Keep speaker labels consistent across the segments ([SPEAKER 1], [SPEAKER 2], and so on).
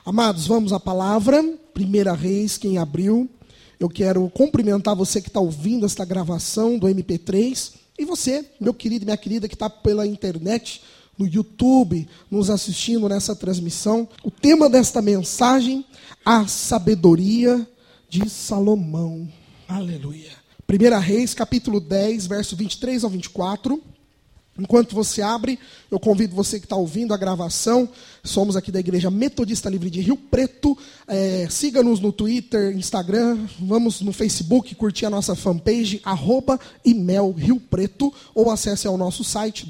[SPEAKER 1] Amados, vamos à palavra. 1 Reis, quem abriu. Eu quero cumprimentar você que está ouvindo esta gravação do MP3. E você, meu querido e minha querida, que está pela internet, no YouTube, nos assistindo nessa transmissão. O tema desta mensagem, a sabedoria de Salomão. Aleluia. 1 Reis, capítulo 10, verso 23 ao 24. Enquanto você abre, eu convido você que está ouvindo a gravação. Somos aqui da Igreja Metodista Livre de Rio Preto. Siga-nos no Twitter, Instagram. Vamos no Facebook curtir a nossa fanpage, @imelriopreto. Ou acesse ao nosso site,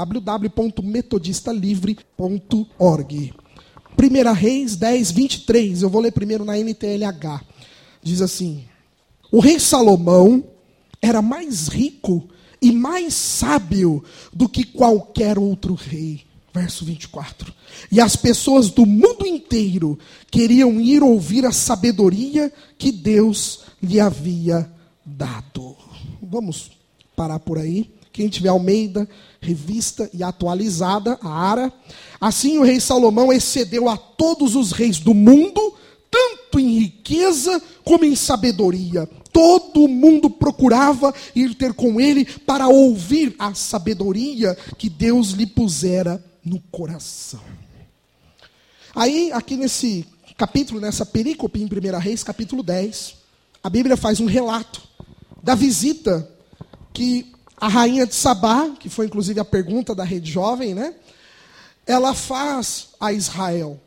[SPEAKER 1] www.metodistalivre.org. 1 Reis 10, 23. Eu vou ler primeiro na NTLH. Diz assim: o rei Salomão era mais rico e mais sábio do que qualquer outro rei. Verso 24. E as pessoas do mundo inteiro queriam ir ouvir a sabedoria que Deus lhe havia dado. Vamos parar por aí. Quem tiver Almeida, revista e atualizada, a ARA. Assim o rei Salomão excedeu a todos os reis do mundo, tanto em riqueza como em sabedoria. Todo mundo procurava ir ter com ele para ouvir a sabedoria que Deus lhe pusera no coração. Aí, aqui nesse capítulo, nessa perícope em 1 Reis, capítulo 10, a Bíblia faz um relato da visita que a rainha de Sabá, que foi inclusive a pergunta da Rede Jovem, né? Ela faz a Israel.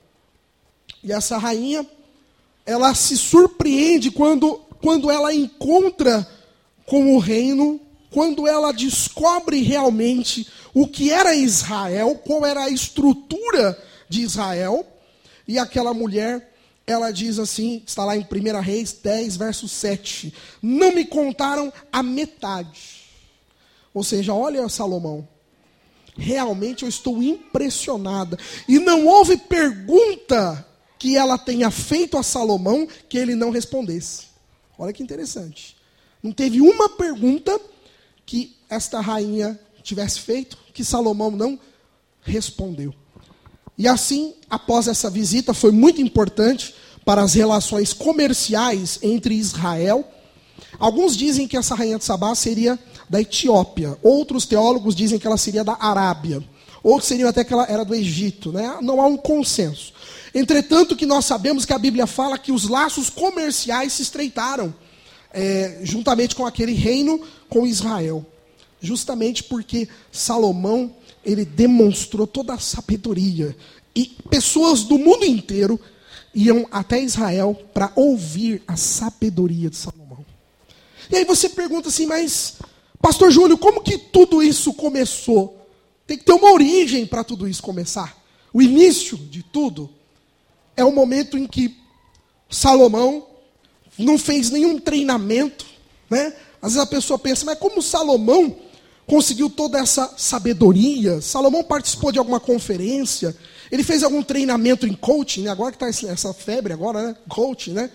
[SPEAKER 1] E essa rainha, ela se surpreende quando ela encontra com o reino, quando ela descobre realmente o que era Israel, qual era a estrutura de Israel. E aquela mulher, ela diz assim, está lá em 1 Reis 10, verso 7. Não me contaram a metade. Ou seja, olha Salomão, realmente eu estou impressionada. E não houve pergunta que ela tenha feito a Salomão que ele não respondesse. Olha que interessante. Não teve uma pergunta que esta rainha tivesse feito que Salomão não respondeu. E assim, após essa visita, foi muito importante para as relações comerciais entre Israel. Alguns dizem que essa rainha de Sabá seria da Etiópia. Outros teólogos dizem que ela seria da Arábia. Outros seriam até que ela era do Egito, né? Não há um consenso. Entretanto, que nós sabemos que a Bíblia fala que os laços comerciais se estreitaram juntamente com aquele reino, com Israel. Justamente porque Salomão, ele demonstrou toda a sabedoria. E pessoas do mundo inteiro iam até Israel para ouvir a sabedoria de Salomão. E aí você pergunta assim, mas, pastor Júlio, como que tudo isso começou? Tem que ter uma origem para tudo isso começar. O início de tudo é o momento em que Salomão não fez nenhum treinamento, né? Às vezes a pessoa pensa, mas como Salomão conseguiu toda essa sabedoria? Salomão participou de alguma conferência? Ele fez algum treinamento em coaching, né? Agora que está essa febre agora, né? Coaching, né?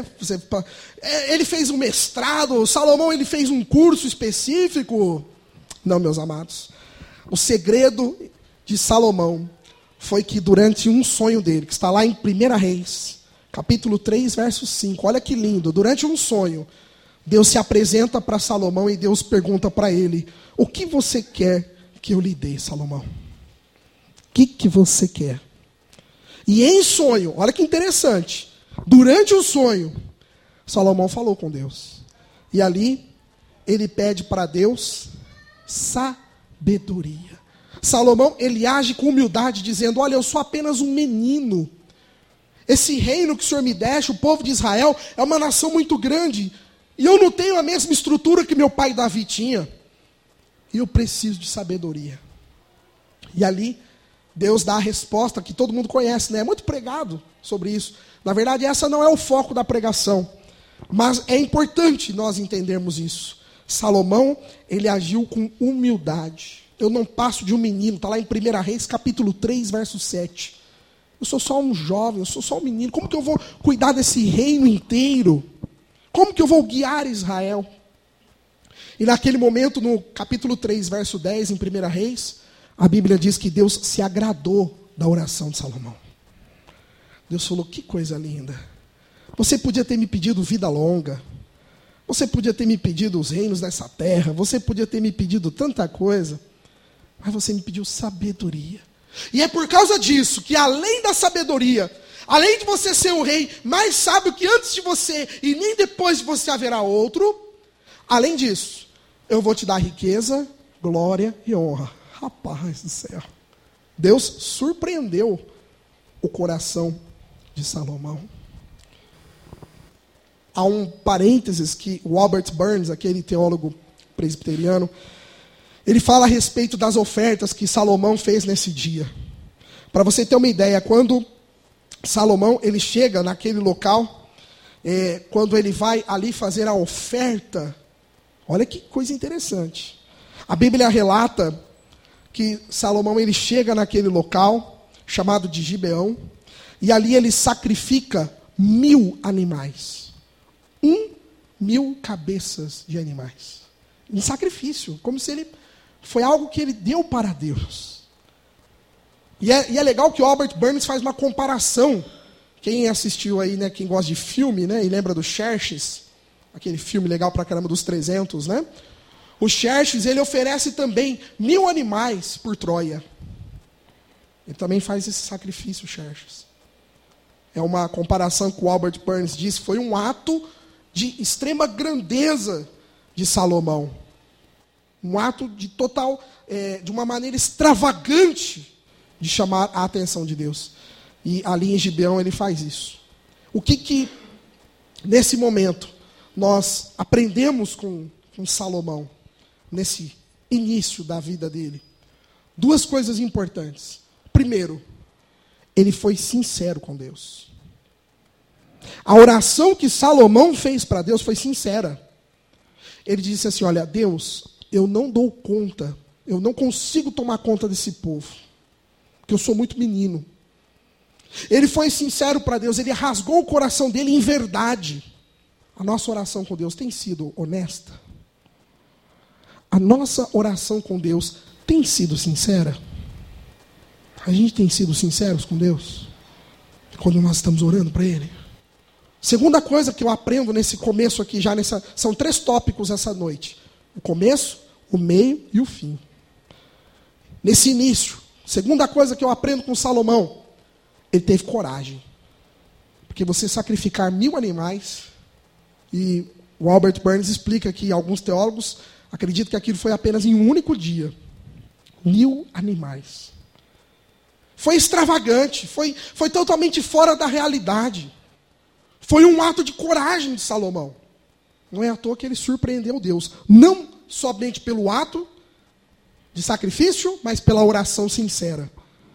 [SPEAKER 1] Ele fez um mestrado? Salomão, ele fez um curso específico? Não, meus amados. O segredo de Salomão foi que durante um sonho dele, que está lá em 1 Reis, capítulo 3, verso 5, olha que lindo, durante um sonho, Deus se apresenta para Salomão e Deus pergunta para ele, o que você quer que eu lhe dê, Salomão? O que você quer? E em sonho, olha que interessante, durante o sonho, Salomão falou com Deus. E ali, ele pede para Deus sabedoria. Salomão, ele age com humildade, dizendo, olha, eu sou apenas um menino. Esse reino que o Senhor me deixa, o povo de Israel, é uma nação muito grande. E eu não tenho a mesma estrutura que meu pai Davi tinha. E eu preciso de sabedoria. E ali, Deus dá a resposta que todo mundo conhece, né? É muito pregado sobre isso. Na verdade, essa não é o foco da pregação. Mas é importante nós entendermos isso. Salomão, ele agiu com humildade. Eu não passo de um menino, está lá em 1 Reis, capítulo 3, verso 7. Eu sou só um jovem, eu sou só um menino. Como que eu vou cuidar desse reino inteiro? Como que eu vou guiar Israel? E naquele momento, no capítulo 3, verso 10, em 1 Reis, a Bíblia diz que Deus se agradou da oração de Salomão. Deus falou, que coisa linda. Você podia ter me pedido vida longa. Você podia ter me pedido os reinos dessa terra. Você podia ter me pedido tanta coisa. Mas você me pediu sabedoria. E é por causa disso que além da sabedoria, além de você ser o rei mais sábio que antes de você e nem depois de você haverá outro, além disso, eu vou te dar riqueza, glória e honra. Rapaz do céu. Deus surpreendeu o coração de Salomão. Há um parênteses que o Robert Burns, aquele teólogo presbiteriano, ele fala a respeito das ofertas que Salomão fez nesse dia. Para você ter uma ideia, quando Salomão ele chega naquele local, quando ele vai ali fazer a oferta, olha que coisa interessante. A Bíblia relata que Salomão ele chega naquele local, chamado de Gibeão, e ali ele sacrifica 1000 animais. 1.000 cabeças de animais. Em sacrifício, como se ele... Foi algo que ele deu para Deus. E é legal que o Robert Burns faz uma comparação. Quem assistiu aí, né, quem gosta de filme, né, e lembra do Xerxes, aquele filme legal pra caramba dos 300, né? O Xerxes, ele oferece também 1000 animais por Troia. Ele também faz esse sacrifício, Xerxes. É uma comparação que o Albert Burns diz, foi um ato de extrema grandeza de Salomão. Um ato de total, de uma maneira extravagante de chamar a atenção de Deus. E ali em Gibeão ele faz isso. O que nesse momento, nós aprendemos com Salomão, nesse início da vida dele? 2 coisas importantes. Primeiro, ele foi sincero com Deus. A oração que Salomão fez para Deus foi sincera. Ele disse assim, olha, Deus, eu não dou conta, eu não consigo tomar conta desse povo, porque eu sou muito menino. Ele foi sincero para Deus, ele rasgou o coração dele em verdade. A nossa oração com Deus tem sido honesta? A nossa oração com Deus tem sido sincera? A gente tem sido sinceros com Deus? Quando nós estamos orando para Ele? Segunda coisa que eu aprendo nesse começo aqui, são 3 tópicos essa noite. O começo, o meio e o fim. Nesse início, segunda coisa que eu aprendo com Salomão, ele teve coragem. Porque você sacrificar 1000 animais, e o Albert Burns explica que alguns teólogos acreditam que aquilo foi apenas em um único dia. 1000 animais. Foi extravagante, foi totalmente fora da realidade. Foi um ato de coragem de Salomão. Não é à toa que ele surpreendeu Deus. Não somente pelo ato de sacrifício, mas pela oração sincera.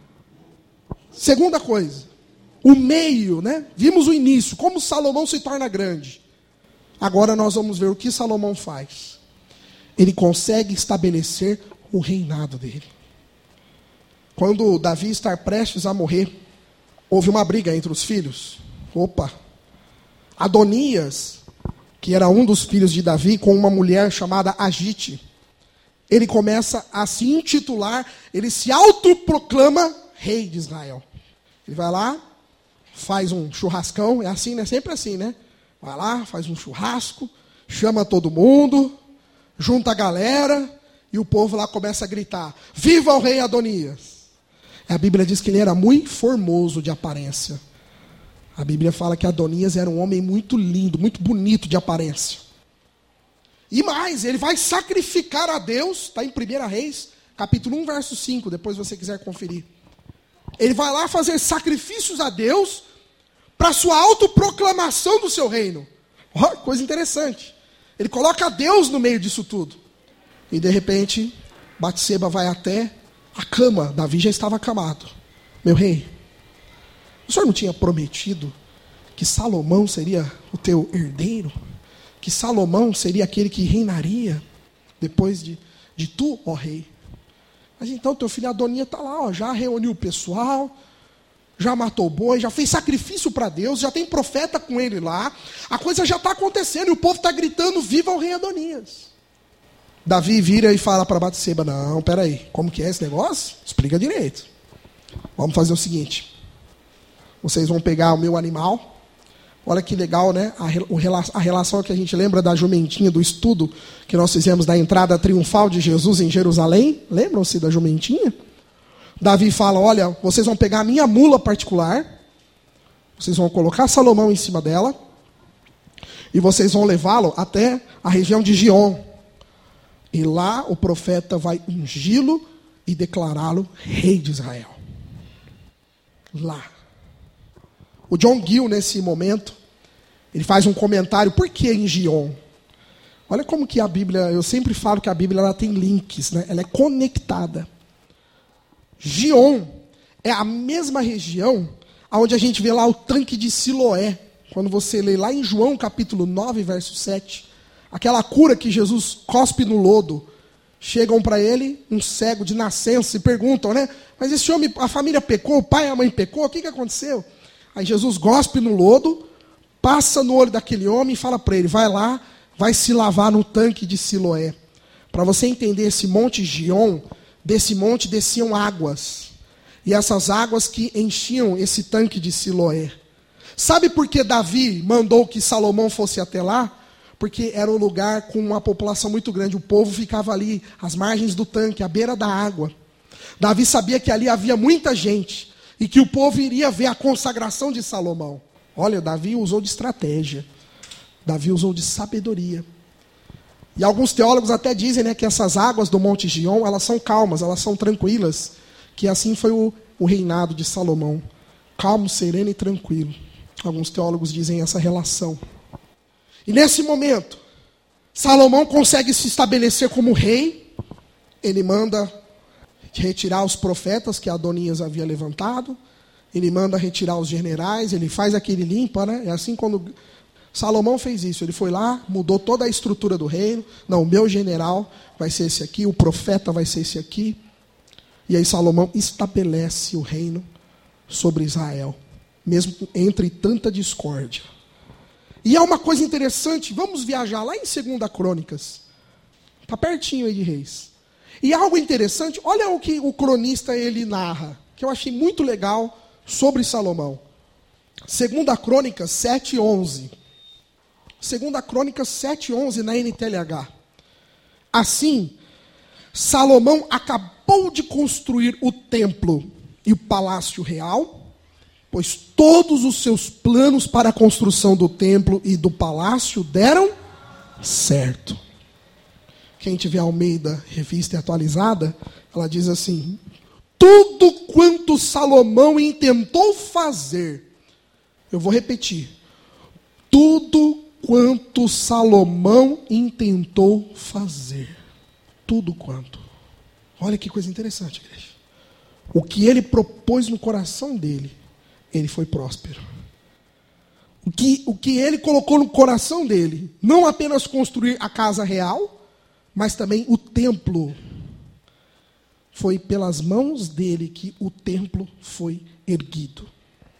[SPEAKER 1] Segunda coisa, o meio, né? Vimos o início, como Salomão se torna grande. Agora nós vamos ver o que Salomão faz. Ele consegue estabelecer o reinado dele. Quando Davi está prestes a morrer, houve uma briga entre os filhos. Adonias, que era um dos filhos de Davi, com uma mulher chamada Agite, ele começa a se intitular, ele se autoproclama rei de Israel. Ele vai lá, faz um churrascão, é assim, né? Sempre assim, né? Vai lá, faz um churrasco, chama todo mundo, junta a galera, e o povo lá começa a gritar, viva o rei Adonias! A Bíblia diz que ele era muito formoso de aparência. A Bíblia fala que Adonias era um homem muito lindo, muito bonito de aparência. E mais, ele vai sacrificar a Deus, está em 1 Reis, capítulo 1, verso 5, depois você quiser conferir. Ele vai lá fazer sacrifícios a Deus para a sua autoproclamação do seu reino. Coisa interessante. Ele coloca Deus no meio disso tudo. E de repente, Batseba vai até a cama. Davi já estava acamado. Meu rei, o senhor não tinha prometido que Salomão seria o teu herdeiro? Que Salomão seria aquele que reinaria depois de tu, ó rei? Mas então teu filho Adonias está lá, já reuniu o pessoal, já matou o boi, já fez sacrifício para Deus, já tem profeta com ele lá, a coisa já está acontecendo e o povo está gritando, viva o rei Adonias. Davi vira e fala para Batseba, não, peraí, como que é esse negócio? Explica direito. Vamos fazer o seguinte, Vocês vão pegar o meu animal. Olha que legal, né? A relação que a gente lembra da jumentinha, do estudo que nós fizemos da entrada triunfal de Jesus em Jerusalém. Lembram-se da jumentinha? Davi fala, olha, vocês vão pegar a minha mula particular, vocês vão colocar Salomão em cima dela, e vocês vão levá-lo até a região de Gion. E lá o profeta vai ungí-lo e declará-lo rei de Israel. Lá. O John Gill, nesse momento, ele faz um comentário, por que em Gion? Olha como que a Bíblia, eu sempre falo que a Bíblia ela tem links, né? Ela é conectada. Gion é a mesma região onde a gente vê lá o tanque de Siloé. Quando você lê lá em João capítulo 9, verso 7, aquela cura que Jesus cospe no lodo, chegam para ele, um cego de nascença, e perguntam, né? Mas esse homem, a família pecou, o pai e a mãe pecou, o que aconteceu? Aí Jesus gospe no lodo, passa no olho daquele homem e fala para ele, vai lá, vai se lavar no tanque de Siloé. Para você entender esse monte Gion, desse monte desciam águas. E essas águas que enchiam esse tanque de Siloé. Sabe por que Davi mandou que Salomão fosse até lá? Porque era um lugar com uma população muito grande. O povo ficava ali, às margens do tanque, à beira da água. Davi sabia que ali havia muita gente. E que o povo iria ver a consagração de Salomão. Olha, Davi usou de estratégia. Davi usou de sabedoria. E alguns teólogos até dizem, né, que essas águas do Monte Gion, elas são calmas, elas são tranquilas. Que assim foi o reinado de Salomão. Calmo, sereno e tranquilo. Alguns teólogos dizem essa relação. E nesse momento, Salomão consegue se estabelecer como rei. Ele manda retirar os profetas que Adonias havia levantado. Ele manda retirar os generais. Ele faz aquele limpa, né? É assim quando Salomão fez isso. Ele foi lá, mudou toda a estrutura do reino. Não, o meu general vai ser esse aqui, o profeta vai ser esse aqui. E aí Salomão estabelece o reino sobre Israel, mesmo entre tanta discórdia. E é uma coisa interessante, vamos viajar lá em 2 Crônicas. Está pertinho aí de Reis. E algo interessante, olha o que o cronista ele narra, que eu achei muito legal sobre Salomão. 2 Crônicas 7:11. 2 Crônicas 7:11 na NTLH. Assim, Salomão acabou de construir o templo e o palácio real, pois todos os seus planos para a construção do templo e do palácio deram certo. Quem tiver Almeida, revista e atualizada, ela diz assim, tudo quanto Salomão intentou fazer, eu vou repetir, tudo quanto Salomão intentou fazer, tudo quanto. Olha que coisa interessante, igreja. O que ele propôs no coração dele, ele foi próspero. O que ele colocou no coração dele, não apenas construir a casa real, mas também o templo. Foi pelas mãos dele que o templo foi erguido.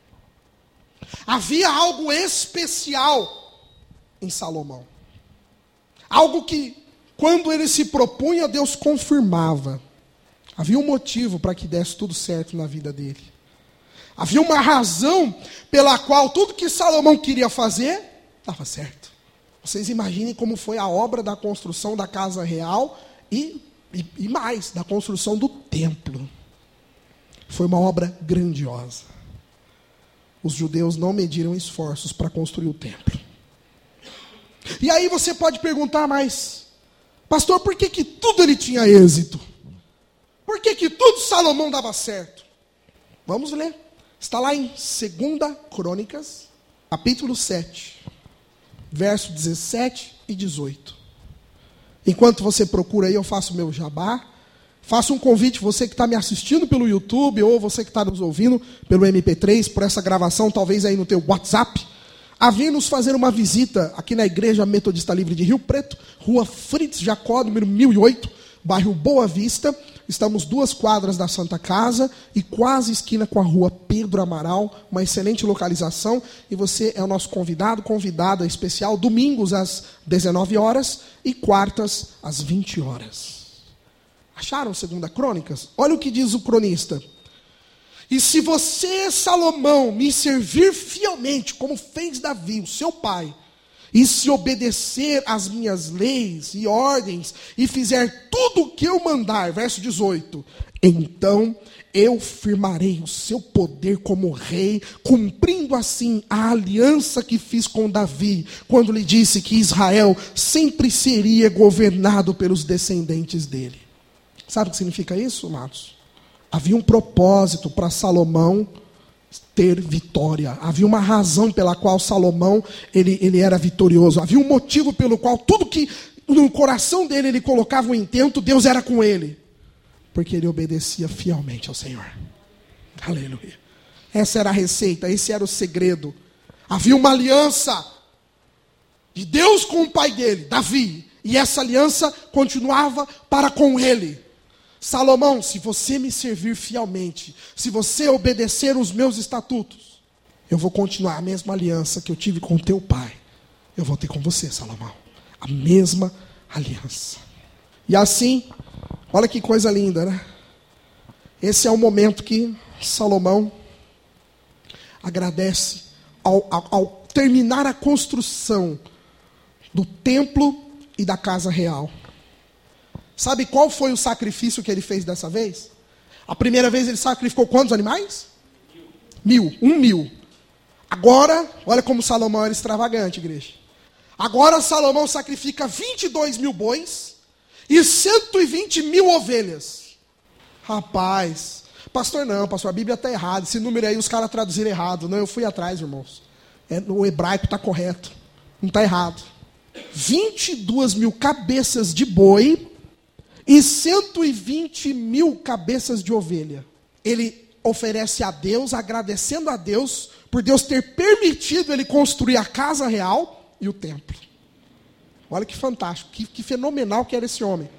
[SPEAKER 1] Havia algo especial em Salomão. Algo que, quando ele se propunha, Deus confirmava. Havia um motivo para que desse tudo certo na vida dele. Havia uma razão pela qual tudo que Salomão queria fazer, estava certo. Vocês imaginem como foi a obra da construção da casa real e mais, da construção do templo. Foi uma obra grandiosa. Os judeus não mediram esforços para construir o templo. E aí você pode perguntar, mas, pastor, por que tudo ele tinha êxito? Por que tudo Salomão dava certo? Vamos ler. Está lá em 2 Crônicas, capítulo 7, verso 17 e 18. Enquanto você procura aí, eu faço o meu jabá. Faço um convite, você que está me assistindo pelo YouTube, ou você que está nos ouvindo pelo MP3, por essa gravação, talvez aí no teu WhatsApp, a vir nos fazer uma visita aqui na Igreja Metodista Livre de Rio Preto, Rua Fritz Jacó, número 1008, bairro Boa Vista. Estamos 2 quadras da Santa Casa e quase esquina com a Rua Pedro Amaral, uma excelente localização. E você é o nosso convidada especial, domingos às 19 horas e quartas às 20 horas. Acharam 2 Crônicas? Olha o que diz o cronista. E se você, Salomão, me servir fielmente, como fez Davi, o seu pai, e se obedecer às minhas leis e ordens, e fizer tudo o que eu mandar, verso 18, então eu firmarei o seu poder como rei, cumprindo assim a aliança que fiz com Davi, quando lhe disse que Israel sempre seria governado pelos descendentes dele. Sabe o que significa isso, amados? Havia um propósito para Salomão ter vitória. Havia uma razão pela qual Salomão ele era vitorioso. Havia um motivo pelo qual tudo que no coração dele ele colocava um intento, Deus era com ele. Porque ele obedecia fielmente ao Senhor. Aleluia. Essa era a receita, esse era o segredo. Havia uma aliança de Deus com o pai dele, Davi. E essa aliança continuava para com ele. Salomão, se você me servir fielmente, se você obedecer os meus estatutos, eu vou continuar a mesma aliança que eu tive com teu pai. Eu vou ter com você, Salomão. A mesma aliança. E assim, olha que coisa linda, né? Esse é o momento que Salomão agradece ao terminar a construção do templo e da casa real. Sabe qual foi o sacrifício que ele fez dessa vez? A primeira vez ele sacrificou quantos animais? 1.000. Agora, olha como Salomão era extravagante, igreja. Agora Salomão sacrifica 22.000 bois e 120.000 ovelhas. Rapaz, pastor, a Bíblia está errada. Esse número aí os caras traduziram errado. Não, eu fui atrás, irmãos. O hebraico está correto. Não está errado. 22.000 cabeças de boi e 120.000 cabeças de ovelha. Ele oferece a Deus, agradecendo a Deus, por Deus ter permitido ele construir a casa real e o templo. Olha que fantástico, que fenomenal que era esse homem.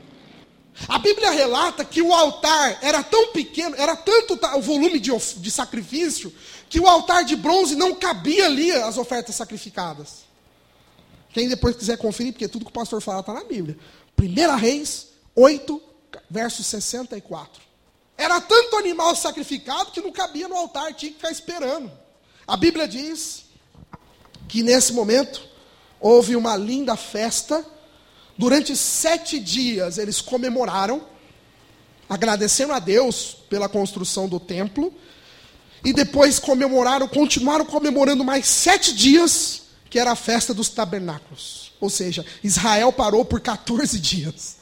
[SPEAKER 1] A Bíblia relata que o altar era tão pequeno, era tanto o volume de sacrifício, que o altar de bronze não cabia ali as ofertas sacrificadas. Quem depois quiser conferir, porque tudo que o pastor fala está na Bíblia. 1 Reis 8, verso 64. Era tanto animal sacrificado que não cabia no altar, tinha que ficar esperando. A Bíblia diz que nesse momento houve uma linda festa. Durante 7 dias eles comemoraram, agradecendo a Deus pela construção do templo. E depois continuaram comemorando mais 7 dias, que era a festa dos tabernáculos. Ou seja, Israel parou por 14 dias.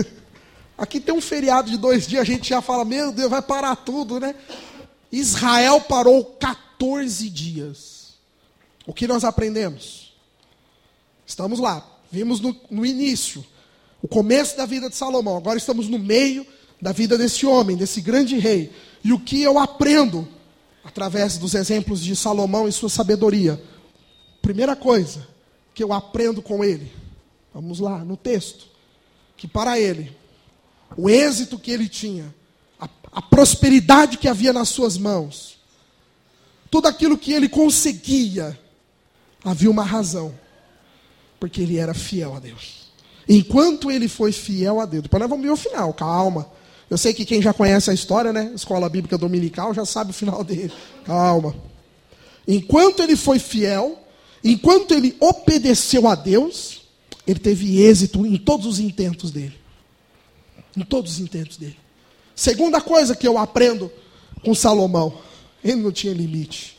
[SPEAKER 1] Aqui tem um feriado de 2 dias, a gente já fala, meu Deus, vai parar tudo, né? Israel parou 14 dias. O que nós aprendemos? Estamos lá, vimos no início, o começo da vida de Salomão. Agora estamos no meio da vida desse homem, desse grande rei. E o que eu aprendo, através dos exemplos de Salomão e sua sabedoria? Primeira coisa que eu aprendo com ele, vamos lá, no texto, que para ele, o êxito que ele tinha, a prosperidade que havia nas suas mãos, tudo aquilo que ele conseguia, havia uma razão, porque ele era fiel a Deus. Enquanto ele foi fiel a Deus, depois nós vamos ver o final, calma. Eu sei que quem já conhece a história, né, Escola Bíblica Dominical, já sabe o final dele, calma. Enquanto ele foi fiel, enquanto ele obedeceu a Deus, ele teve êxito em todos os intentos dele. Em todos os intentos dele. Segunda coisa que eu aprendo com Salomão, ele não tinha limite.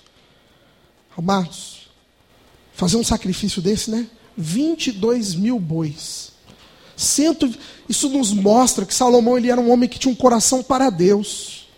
[SPEAKER 1] Amados, fazer um sacrifício desse, né? 22.000 bois. Isso nos mostra que Salomão ele era um homem que tinha um coração para Deus.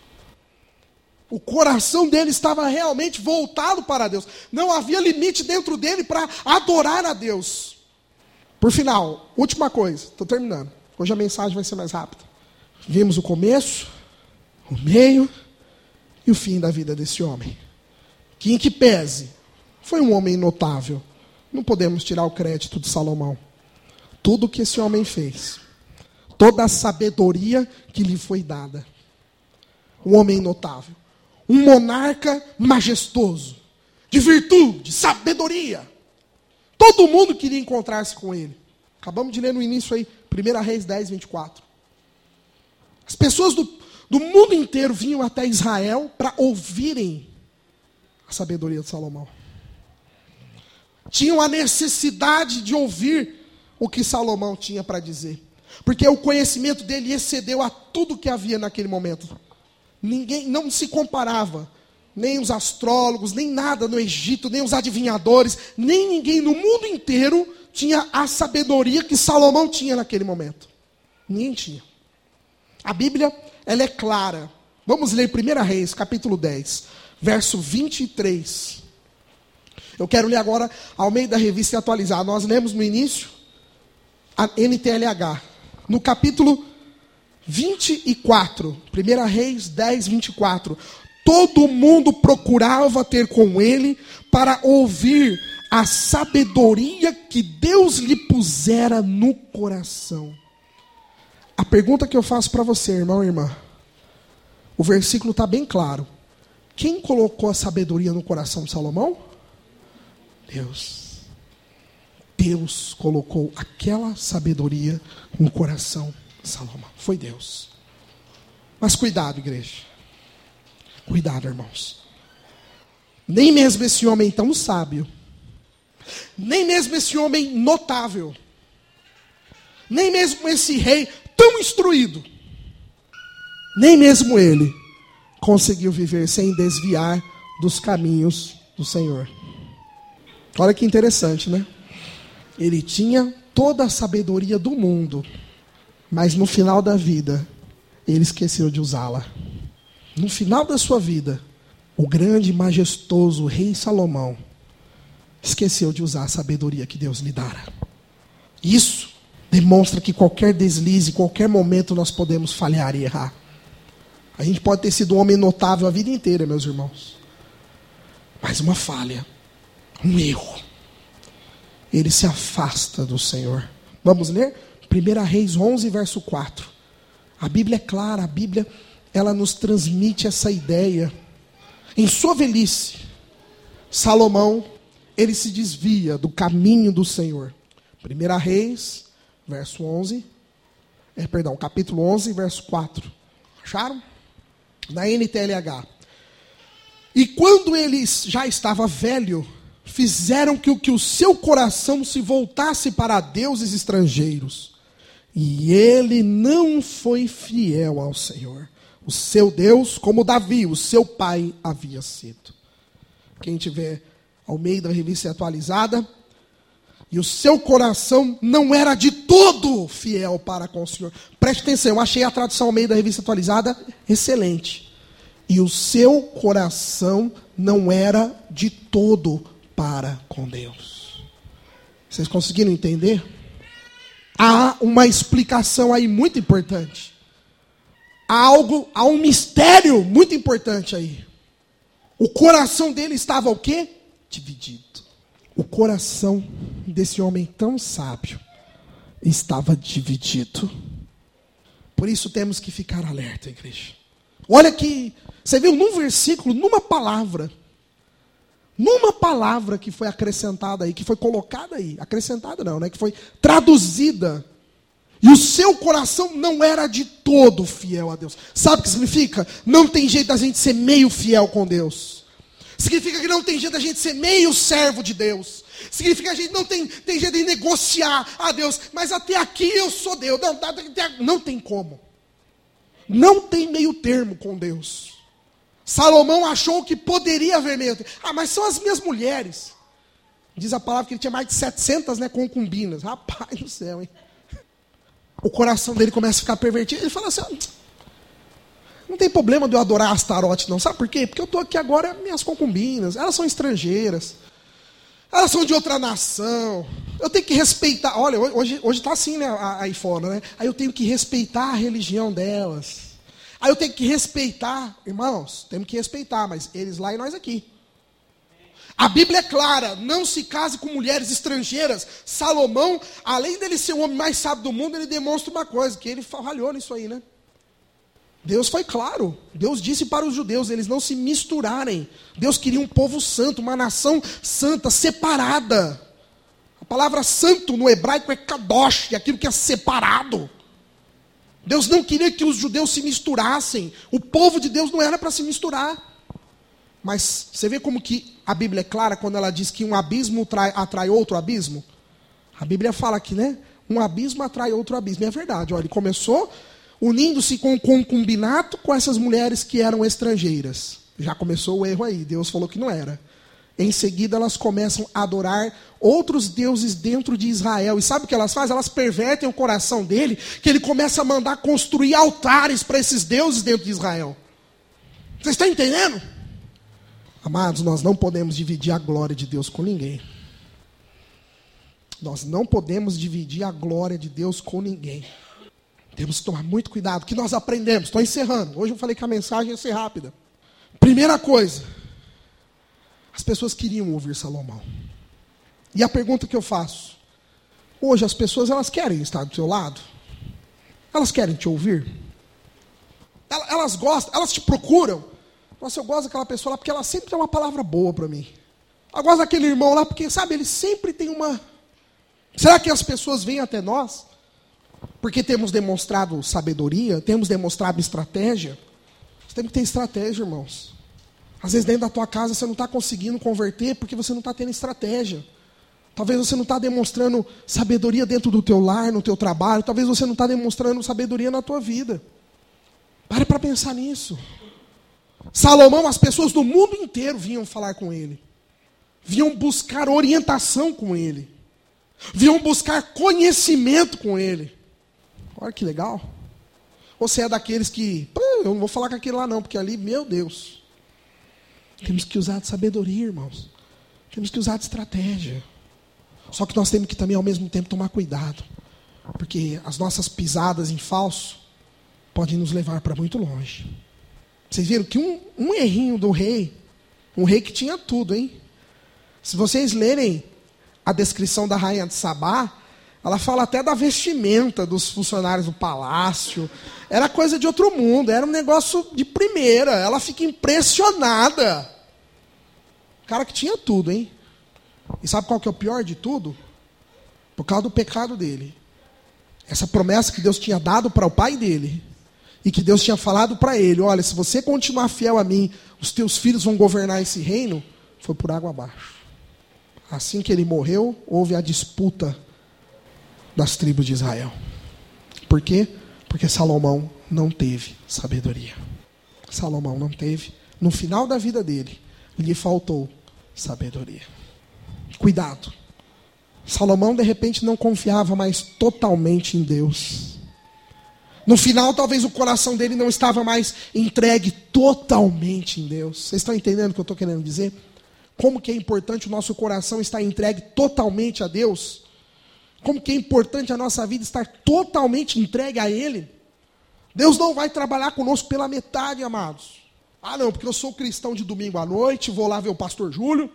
[SPEAKER 1] O coração dele estava realmente voltado para Deus. Não havia limite dentro dele para adorar a Deus. Por final, última coisa, estou terminando. Hoje a mensagem vai ser mais rápida. Vimos o começo, o meio e o fim da vida desse homem. Que em que pese, foi um homem notável. Não podemos tirar o crédito de Salomão. Tudo que esse homem fez, toda a sabedoria que lhe foi dada. Um homem notável. Um monarca majestoso, de virtude, de sabedoria. Todo mundo queria encontrar-se com ele. Acabamos de ler no início aí, 1 Reis 10, 24. As pessoas do mundo inteiro vinham até Israel para ouvirem a sabedoria de Salomão. Tinham a necessidade de ouvir o que Salomão tinha para dizer. Porque o conhecimento dele excedeu a tudo que havia naquele momento. Ninguém, não se comparava, nem os astrólogos, nem nada no Egito, nem os adivinhadores, nem ninguém no mundo inteiro tinha a sabedoria que Salomão tinha naquele momento. Ninguém tinha. A Bíblia, ela é clara. Vamos ler 1 Reis, capítulo 10, verso 23. Eu quero ler agora ao meio da revista atualizada. Nós lemos no início a NTLH. No capítulo 24, 1 Reis 10, 24. Todo mundo procurava ter com ele para ouvir a sabedoria que Deus lhe pusera no coração. A pergunta que eu faço para você, irmão e irmã, o versículo está bem claro. Quem colocou a sabedoria no coração de Salomão? Deus. Deus colocou aquela sabedoria no coração de Salomão. Foi Deus. Mas cuidado, igreja. Cuidado, irmãos. Nem mesmo esse homem tão sábio, nem mesmo esse homem notável, nem mesmo esse rei tão instruído, nem mesmo ele conseguiu viver sem desviar dos caminhos do Senhor. Olha que interessante, né? Ele tinha toda a sabedoria do mundo, mas no final da vida, ele esqueceu de usá-la. No final da sua vida, o grande e majestoso rei Salomão esqueceu de usar a sabedoria que Deus lhe dara. Isso demonstra que qualquer deslize, qualquer momento nós podemos falhar e errar. A gente pode ter sido um homem notável a vida inteira, meus irmãos. Mas uma falha, um erro, ele se afasta do Senhor. Vamos ler? 1 Reis 11, verso 4. A Bíblia é clara, a Bíblia, ela nos transmite essa ideia. Em sua velhice, Salomão, ele se desvia do caminho do Senhor. 1 Reis, verso 11, capítulo 11, verso 4. Acharam? Na NTLH. E quando ele já estava velho, fizeram que o seu coração se voltasse para deuses estrangeiros. E ele não foi fiel ao Senhor, o seu Deus, como Davi, o seu pai, havia sido. Quem tiver ao meio da revista atualizada, e o seu coração não era de todo fiel para com o Senhor. Preste atenção, eu achei a tradução ao meio da revista atualizada excelente. E o seu coração não era de todo para com Deus. Vocês conseguiram entender? Há uma explicação aí muito importante. Há um mistério muito importante aí. O coração dele estava o quê? Dividido. O coração desse homem tão sábio estava dividido. Por isso temos que ficar alerta, igreja. Olha que, você viu num versículo, numa palavra que foi acrescentada aí, que foi colocada aí, acrescentada não, né? Que foi traduzida. E o seu coração não era de todo fiel a Deus. Sabe o que significa? Não tem jeito da gente ser meio fiel com Deus. Significa que não tem jeito da gente ser meio servo de Deus. Significa que a gente não tem jeito de negociar a Deus. Mas até aqui eu sou Deus. Não tem como. Não tem meio termo com Deus. Salomão achou que poderia haver meio termo. Mas são as minhas mulheres. Diz a palavra que ele tinha mais de 700, né, concubinas. Rapaz do céu, hein? O coração dele começa a ficar pervertido. Ele fala assim, não tem problema de eu adorar Astarote não. Sabe por quê? Porque eu estou aqui agora, minhas concubinas, elas são estrangeiras. Elas são de outra nação. Eu tenho que respeitar. Olha, hoje está assim, né, aí fora, né? Aí eu tenho que respeitar a religião delas. Aí eu tenho que respeitar, irmãos, temos que respeitar, mas eles lá e nós aqui. A Bíblia é clara, não se case com mulheres estrangeiras. Salomão, além dele ser o homem mais sábio do mundo, ele demonstra uma coisa, que ele falhou nisso aí, né? Deus foi claro, Deus disse para os judeus, eles não se misturarem. Deus queria um povo santo, uma nação santa, separada. A palavra santo no hebraico é kadosh, aquilo que é separado. Deus não queria que os judeus se misturassem. O povo de Deus não era para se misturar. Mas você vê como que a Bíblia é clara quando ela diz que um abismo atrai outro abismo? A Bíblia fala que, né? Um abismo atrai outro abismo. E é verdade, olha, ele começou unindo-se com o concubinato com essas mulheres que eram estrangeiras. Já começou o erro aí, Deus falou que não era. Em seguida elas começam a adorar outros deuses dentro de Israel. E sabe o que elas fazem? Elas pervertem o coração dele, que ele começa a mandar construir altares para esses deuses dentro de Israel. Vocês estão entendendo? Amados, nós não podemos dividir a glória de Deus com ninguém. Nós não podemos dividir a glória de Deus com ninguém. Temos que tomar muito cuidado. O que nós aprendemos? Estou encerrando. Hoje eu falei que a mensagem ia ser rápida. Primeira coisa. As pessoas queriam ouvir Salomão. E a pergunta que eu faço. Hoje as pessoas elas querem estar do seu lado? Elas querem te ouvir? Elas gostam, elas te procuram. Nossa, eu gosto daquela pessoa lá porque ela sempre tem uma palavra boa para mim. Eu gosto daquele irmão lá porque, sabe, ele sempre tem uma... Será que as pessoas vêm até nós porque temos demonstrado sabedoria, temos demonstrado estratégia? Você tem que ter estratégia, irmãos. Às vezes dentro da tua casa você não está conseguindo converter porque você não está tendo estratégia. Talvez você não está demonstrando sabedoria dentro do teu lar, no teu trabalho. Talvez você não está demonstrando sabedoria na tua vida. Pare para pensar nisso. Salomão, as pessoas do mundo inteiro vinham falar com ele. Vinham buscar orientação com ele. Vinham buscar conhecimento com ele. Olha que legal. Você é daqueles que... eu não vou falar com aquele lá não, porque ali, meu Deus. Temos que usar de sabedoria, irmãos. Temos que usar de estratégia. Só que nós temos que também, ao mesmo tempo, tomar cuidado. Porque as nossas pisadas em falso podem nos levar para muito longe. Vocês viram que um errinho do rei, um rei que tinha tudo, hein? Se vocês lerem a descrição da rainha de Sabá, ela fala até da vestimenta dos funcionários do palácio. Era coisa de outro mundo, era um negócio de primeira. Ela fica impressionada. O cara que tinha tudo, hein? E sabe qual que é o pior de tudo? Por causa do pecado dele. Essa promessa que Deus tinha dado para o pai dele, e que Deus tinha falado para ele, olha, se você continuar fiel a mim, os teus filhos vão governar esse reino, foi por água abaixo. Assim que ele morreu, houve a disputa das tribos de Israel. Por quê? Porque Salomão não teve sabedoria. Salomão não teve. No final da vida dele, lhe faltou sabedoria. Cuidado. Salomão, de repente, não confiava mais totalmente em Deus. No final, talvez o coração dele não estava mais entregue totalmente em Deus. Vocês estão entendendo o que eu estou querendo dizer? Como que é importante o nosso coração estar entregue totalmente a Deus? Como que é importante a nossa vida estar totalmente entregue a Ele? Deus não vai trabalhar conosco pela metade, amados. Ah, não, porque eu sou cristão de domingo à noite, vou lá ver o pastor Júlio.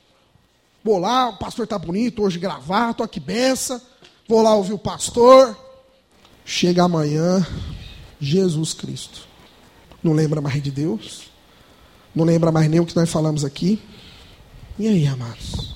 [SPEAKER 1] Vou lá, o pastor está bonito, hoje gravata, que benção. Vou lá ouvir o pastor. Chega amanhã, Jesus Cristo. Não lembra mais de Deus? Não lembra mais nem o que nós falamos aqui? E aí, amados?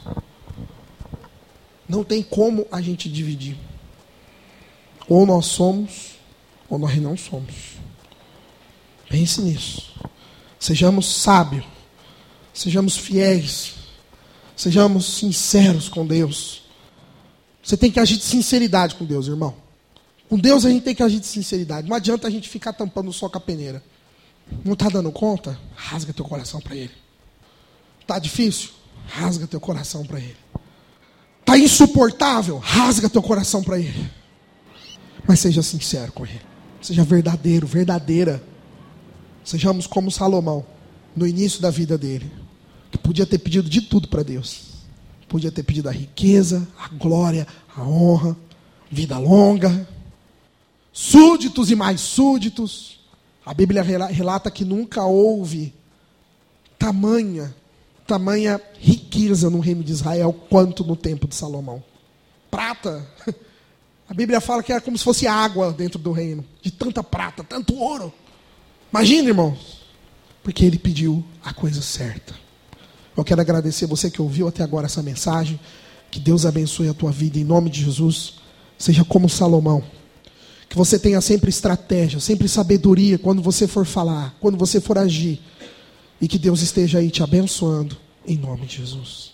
[SPEAKER 1] Não tem como a gente dividir. Ou nós somos, ou nós não somos. Pense nisso. Sejamos sábios. Sejamos fiéis. Sejamos sinceros com Deus. Você tem que agir de sinceridade com Deus, irmão. Com Deus a gente tem que agir de sinceridade. Não adianta a gente ficar tampando só com a peneira. Não está dando conta? Rasga teu coração para Ele. Está difícil? Rasga teu coração para Ele. Está insuportável? Rasga teu coração para Ele. Mas seja sincero com Ele. Seja verdadeiro, verdadeira. Sejamos como Salomão, no início da vida dele, que podia ter pedido de tudo para Deus. Podia ter pedido a riqueza, a glória, a honra, vida longa, súditos e mais súditos. A Bíblia relata que nunca houve tamanha riqueza no reino de Israel quanto no tempo de Salomão. Prata, a Bíblia fala que era como se fosse água dentro do reino, de tanta prata, tanto ouro. Imagina, irmãos, porque ele pediu a coisa certa. Eu quero agradecer você que ouviu até agora essa mensagem. Que Deus abençoe a tua vida em nome de Jesus. Seja como Salomão, Que você tenha sempre estratégia, sempre sabedoria quando você for falar, quando você for agir. E que Deus esteja aí te abençoando, em nome de Jesus.